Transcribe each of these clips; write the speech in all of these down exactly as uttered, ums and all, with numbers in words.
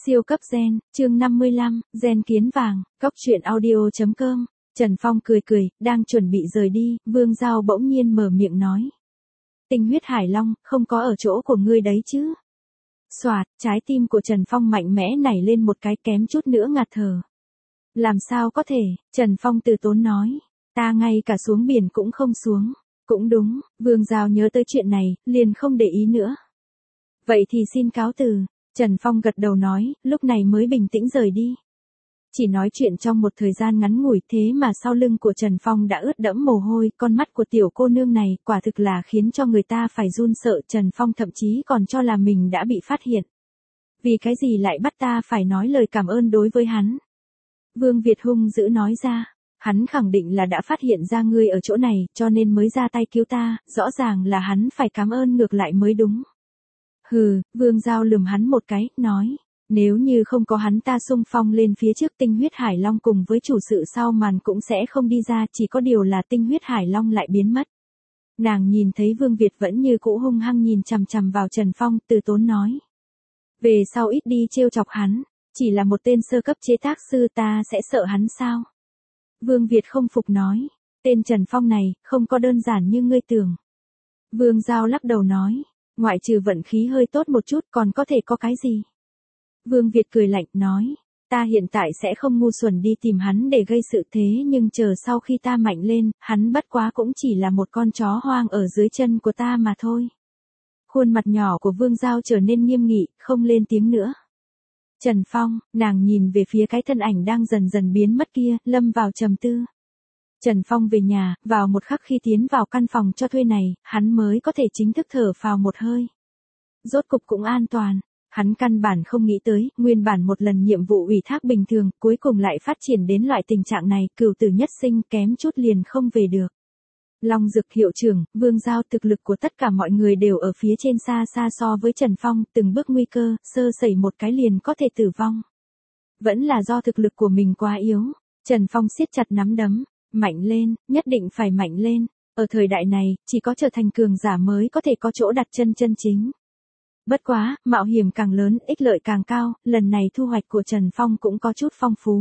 Siêu cấp gen, chương năm mươi lăm, gen kiến vàng, cóc truyện audio chấm com. Trần Phong cười cười, đang chuẩn bị rời đi, Vương Giao bỗng nhiên mở miệng nói. Tinh huyết hải long, không có ở chỗ của ngươi đấy chứ. Xoạt, trái tim của Trần Phong mạnh mẽ nảy lên một cái kém chút nữa ngạt thở. Làm sao có thể, Trần Phong từ tốn nói. Ta ngay cả xuống biển cũng không xuống. Cũng đúng, Vương Giao nhớ tới chuyện này, liền không để ý nữa. Vậy thì xin cáo từ. Trần Phong gật đầu nói, lúc này mới bình tĩnh rời đi. Chỉ nói chuyện trong một thời gian ngắn ngủi thế mà sau lưng của Trần Phong đã ướt đẫm mồ hôi, con mắt của tiểu cô nương này quả thực là khiến cho người ta phải run sợ. Trần Phong thậm chí còn cho là mình đã bị phát hiện. Vì cái gì lại bắt ta phải nói lời cảm ơn đối với hắn? Vương Việt hung dữ nói ra, hắn khẳng định là đã phát hiện ra ngươi ở chỗ này, cho nên mới ra tay cứu ta, rõ ràng là hắn phải cảm ơn ngược lại mới đúng. Hừ, Vương Giao lườm hắn một cái, nói, nếu như không có hắn ta xung phong lên phía trước, tinh huyết hải long cùng với chủ sự sau màn cũng sẽ không đi ra, chỉ có điều là tinh huyết hải long lại biến mất. Nàng nhìn thấy Vương Việt vẫn như cũ hung hăng nhìn chằm chằm vào Trần Phong, từ tốn nói. Về sau ít đi trêu chọc hắn, chỉ là một tên sơ cấp chế tác sư, ta sẽ sợ hắn sao? Vương Việt không phục nói, tên Trần Phong này, không có đơn giản như ngươi tưởng. Vương Giao lắc đầu nói. Ngoại trừ vận khí hơi tốt một chút còn có thể có cái gì? Vương Việt cười lạnh nói, ta hiện tại sẽ không ngu xuẩn đi tìm hắn để gây sự, thế nhưng chờ sau khi ta mạnh lên, hắn bất quá cũng chỉ là một con chó hoang ở dưới chân của ta mà thôi. Khuôn mặt nhỏ của Vương Giao trở nên nghiêm nghị, không lên tiếng nữa. Trần Phong, nàng nhìn về phía cái thân ảnh đang dần dần biến mất kia, lâm vào trầm tư. Trần Phong về nhà, vào một khắc khi tiến vào căn phòng cho thuê này, hắn mới có thể chính thức thở phào một hơi. Rốt cục cũng an toàn, hắn căn bản không nghĩ tới, nguyên bản một lần nhiệm vụ ủy thác bình thường, cuối cùng lại phát triển đến loại tình trạng này, cửu tử nhất sinh, kém chút liền không về được. Long Dực hiệu trưởng, Vương Giao, thực lực của tất cả mọi người đều ở phía trên xa xa so với Trần Phong, từng bước nguy cơ, sơ sẩy một cái liền có thể tử vong. Vẫn là do thực lực của mình quá yếu, Trần Phong siết chặt nắm đấm. Mạnh lên, nhất định phải mạnh lên, ở thời đại này, chỉ có trở thành cường giả mới có thể có chỗ đặt chân chân chính. Bất quá, mạo hiểm càng lớn, ích lợi càng cao, lần này thu hoạch của Trần Phong cũng có chút phong phú.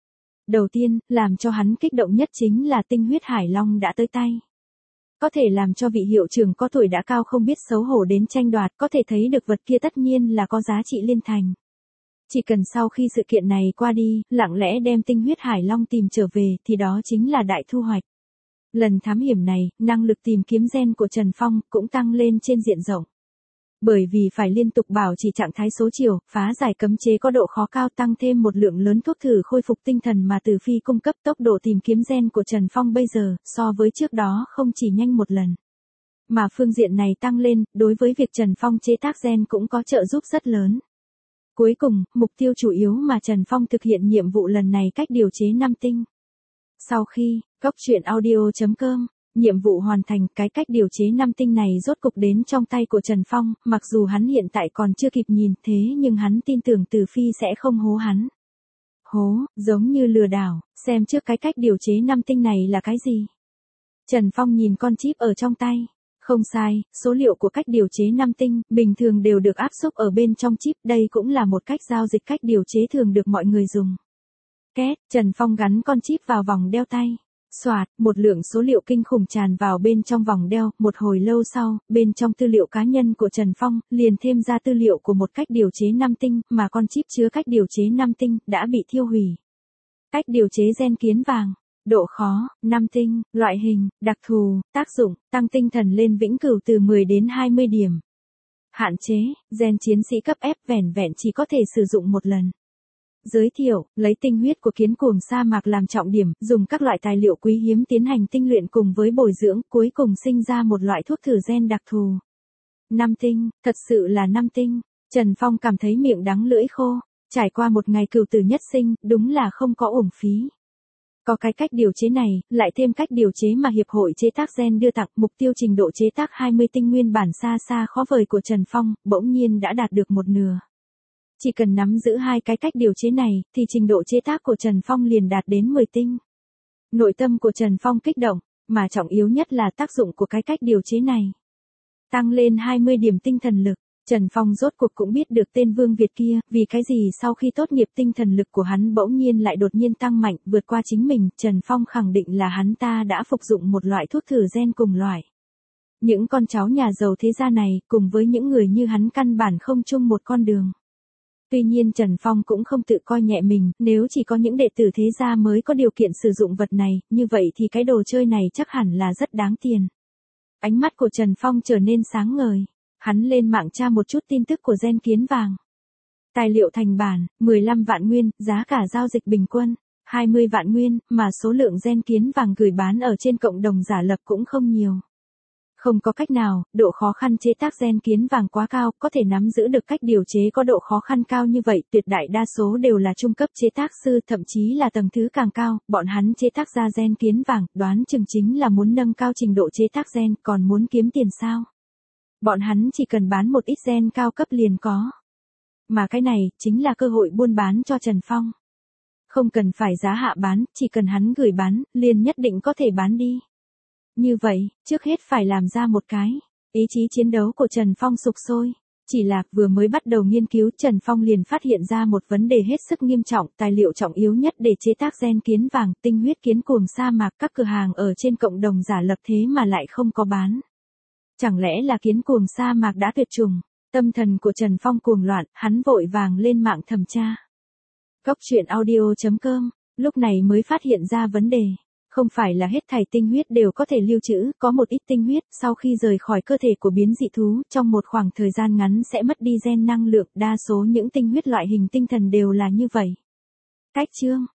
Đầu tiên, làm cho hắn kích động nhất chính là tinh huyết hải long đã tới tay. Có thể làm cho vị hiệu trưởng có tuổi đã cao không biết xấu hổ đến tranh đoạt, có thể thấy được vật kia tất nhiên là có giá trị liên thành. Chỉ cần sau khi sự kiện này qua đi, lặng lẽ đem tinh huyết hải long tìm trở về, thì đó chính là đại thu hoạch. Lần thám hiểm này, năng lực tìm kiếm gen của Trần Phong cũng tăng lên trên diện rộng. Bởi vì phải liên tục bảo trì trạng thái số chiều, phá giải cấm chế có độ khó cao, tăng thêm một lượng lớn thuốc thử khôi phục tinh thần mà Từ Phi cung cấp, tốc độ tìm kiếm gen của Trần Phong bây giờ, so với trước đó không chỉ nhanh một lần. Mà phương diện này tăng lên, đối với việc Trần Phong chế tác gen cũng có trợ giúp rất lớn. Cuối cùng, mục tiêu chủ yếu mà Trần Phong thực hiện nhiệm vụ lần này cách điều chế năm tinh. Sau khi, cóc truyện audio chấm com, nhiệm vụ hoàn thành, cái cách điều chế năm tinh này rốt cục đến trong tay của Trần Phong, mặc dù hắn hiện tại còn chưa kịp nhìn, thế nhưng hắn tin tưởng Từ Phi sẽ không hố hắn. Hố, giống như lừa đảo, xem trước cái cách điều chế năm tinh này là cái gì. Trần Phong nhìn con chip ở trong tay. Không sai, số liệu của cách điều chế năm tinh, bình thường đều được áp xúc ở bên trong chip, đây cũng là một cách giao dịch cách điều chế thường được mọi người dùng. Két, Trần Phong gắn con chip vào vòng đeo tay. Xoạt, một lượng số liệu kinh khủng tràn vào bên trong vòng đeo, một hồi lâu sau, bên trong tư liệu cá nhân của Trần Phong, liền thêm ra tư liệu của một cách điều chế năm tinh, mà con chip chứa cách điều chế năm tinh, đã bị thiêu hủy. Cách điều chế gen kiến vàng. Độ khó, năm tinh, loại hình, đặc thù, tác dụng, tăng tinh thần lên vĩnh cửu từ mười đến hai mươi điểm. Hạn chế, gen chiến sĩ cấp F vẻn vẹn chỉ có thể sử dụng một lần. Giới thiệu, lấy tinh huyết của kiến cuồng sa mạc làm trọng điểm, dùng các loại tài liệu quý hiếm tiến hành tinh luyện cùng với bồi dưỡng, cuối cùng sinh ra một loại thuốc thử gen đặc thù. Năm tinh, thật sự là năm tinh. Trần Phong cảm thấy miệng đắng lưỡi khô, trải qua một ngày cửu tử nhất sinh, đúng là không có uổng phí. Có cái cách điều chế này, lại thêm cách điều chế mà Hiệp hội chế tác gen đưa tặng, mục tiêu trình độ chế tác hai mươi tinh nguyên bản xa xa khó vời của Trần Phong, bỗng nhiên đã đạt được một nửa. Chỉ cần nắm giữ hai cái cách điều chế này, thì trình độ chế tác của Trần Phong liền đạt đến mười tinh. Nội tâm của Trần Phong kích động, mà trọng yếu nhất là tác dụng của cái cách điều chế này. Tăng lên hai mươi điểm tinh thần lực, Trần Phong rốt cuộc cũng biết được tên Vương Việt kia, vì cái gì sau khi tốt nghiệp tinh thần lực của hắn bỗng nhiên lại đột nhiên tăng mạnh, vượt qua chính mình, Trần Phong khẳng định là hắn ta đã phục dụng một loại thuốc thử gen cùng loại. Những con cháu nhà giàu thế gia này, cùng với những người như hắn căn bản không chung một con đường. Tuy nhiên Trần Phong cũng không tự coi nhẹ mình, nếu chỉ có những đệ tử thế gia mới có điều kiện sử dụng vật này, như vậy thì cái đồ chơi này chắc hẳn là rất đáng tiền. Ánh mắt của Trần Phong trở nên sáng ngời. Hắn lên mạng tra một chút tin tức của gen kiến vàng. Tài liệu thành bản, mười lăm vạn nguyên, giá cả giao dịch bình quân, hai mươi vạn nguyên, mà số lượng gen kiến vàng gửi bán ở trên cộng đồng giả lập cũng không nhiều. Không có cách nào, độ khó khăn chế tác gen kiến vàng quá cao, có thể nắm giữ được cách điều chế có độ khó khăn cao như vậy, tuyệt đại đa số đều là trung cấp chế tác sư, thậm chí là tầng thứ càng cao, bọn hắn chế tác ra gen kiến vàng, đoán chừng chính là muốn nâng cao trình độ chế tác gen, còn muốn kiếm tiền sao? Bọn hắn chỉ cần bán một ít gen cao cấp liền có. Mà cái này, chính là cơ hội buôn bán cho Trần Phong. Không cần phải giá hạ bán, chỉ cần hắn gửi bán, liền nhất định có thể bán đi. Như vậy, trước hết phải làm ra một cái. Ý chí chiến đấu của Trần Phong sục sôi. Chỉ là, vừa mới bắt đầu nghiên cứu, Trần Phong liền phát hiện ra một vấn đề hết sức nghiêm trọng, tài liệu trọng yếu nhất để chế tác gen kiến vàng, tinh huyết kiến cuồng sa mạc, các cửa hàng ở trên cộng đồng giả lập thế mà lại không có bán. Chẳng lẽ là kiến cuồng sa mạc đã tuyệt chủng? Tâm thần của Trần Phong cuồng loạn, hắn vội vàng lên mạng thẩm tra. Góc truyện audio chấm com, lúc này mới phát hiện ra vấn đề. Không phải là hết thảy tinh huyết đều có thể lưu trữ, có một ít tinh huyết sau khi rời khỏi cơ thể của biến dị thú, trong một khoảng thời gian ngắn sẽ mất đi gen năng lượng, đa số những tinh huyết loại hình tinh thần đều là như vậy. Cách chương